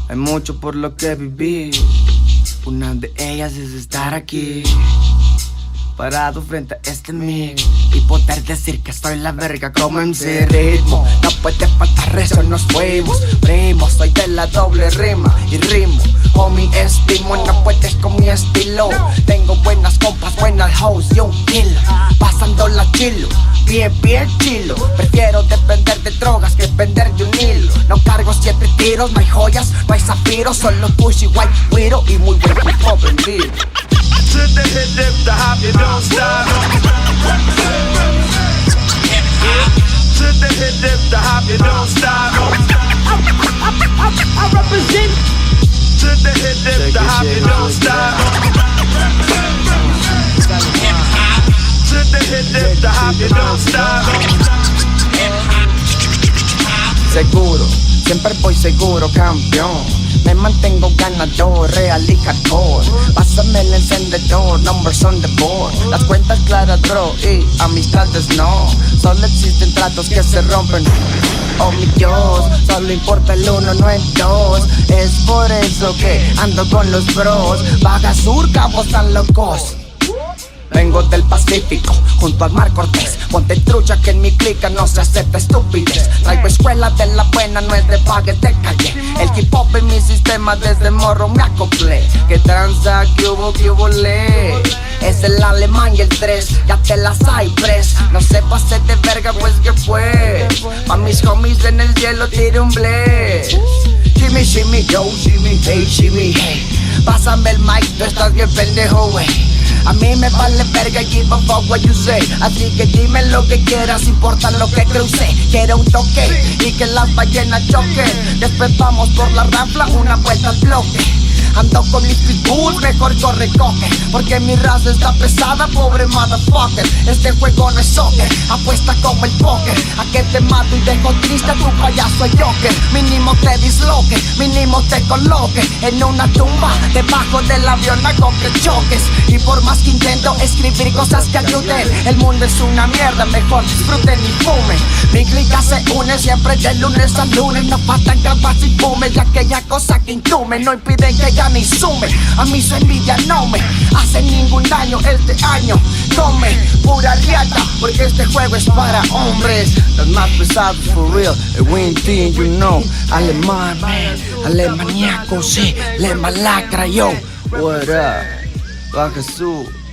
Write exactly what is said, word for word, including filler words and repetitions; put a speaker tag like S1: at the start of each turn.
S1: Hay mucho por lo que vivir. Una de ellas es estar aquí, parado frente a este mic y poder decir que soy la verga como en ese ritmo. No puede faltar eso, nos fuimos, primo. Soy de la doble rima y rimo. Homie, estimo, no puedes con mi estilo. Tengo buenas compas, buenas hoes y un kilo. Pasando la chilo, bien, bien chilo. Prefiero depender de drogas que depender de un hilo. No cargo siete tiros, no hay joyas, no hay zafiros. Solo pushy, white, widow y muy buen tipo vendido.
S2: To the hip, dip, the hop, you don't stop. To the hip, dip, the hop, you don't stop.
S3: I represent.
S2: To the hip, dip, the hop, you don't stop. To the hip, dip, the hop, you don't stop.
S1: Seguro, siempre voy seguro, campeón. Me mantengo ganador, real y hardcore. Pásame el encendedor, numbers on the board. Las cuentas claras, bro, y amistades no. Solo existen tratos que se rompen. Oh mi Dios, solo importa el uno, no el dos. Es por eso que ando con los bros. Vaga Sur, cabos tan locos. Vengo del Pacífico, junto al Mar Cortés. Ponte trucha que en mi clica no se acepta estupidez. Traigo escuela de la buena, no es de pagues de calle. El hip hop en mi sistema desde morro me acoplé. Que tranza, que hubo, que hubo le. Es el alemán y el tres, ya te las hay pres. No se pase de verga pues que fue. Pa' mis homies en el cielo tire un bless. Shimmy, shimmy, yo, shimmy, hey, shimmy, hey. Pásame el mic, tú estás bien pendejo, wey. A mí me vale verga, give a fuck what you say. Así que dime lo que quieras, importa lo que cruce. Quiero un toque y que las ballenas choquen. Después vamos por la rafla, una vuelta al bloque. Ando con mis pitbulls, mejor corre, coge. Porque mi raza está pesada, pobre motherfucker. Este juego no es soccer, apuesta como el póker. A que te mato y dejo triste a tu payaso el Joker. Mínimo te disloque, mínimo te coloque en una tumba, debajo del avión hago que choques. Y por más que intento escribir cosas que ayuden, el mundo es una mierda, mejor disfruten y fumen. Mi clica se une siempre de lunes a lunes. No faltan capas y fumes y aquella cosa que intume. No impiden que gane y sume. A mí su envidia no me hace ningún daño este año. Tome pura riata, porque este juego es para hombres. Los más pesados for real, el win team, you know. Alemán, man, alemaniaco, sí, le malacra, yo. What up? Baja Sur.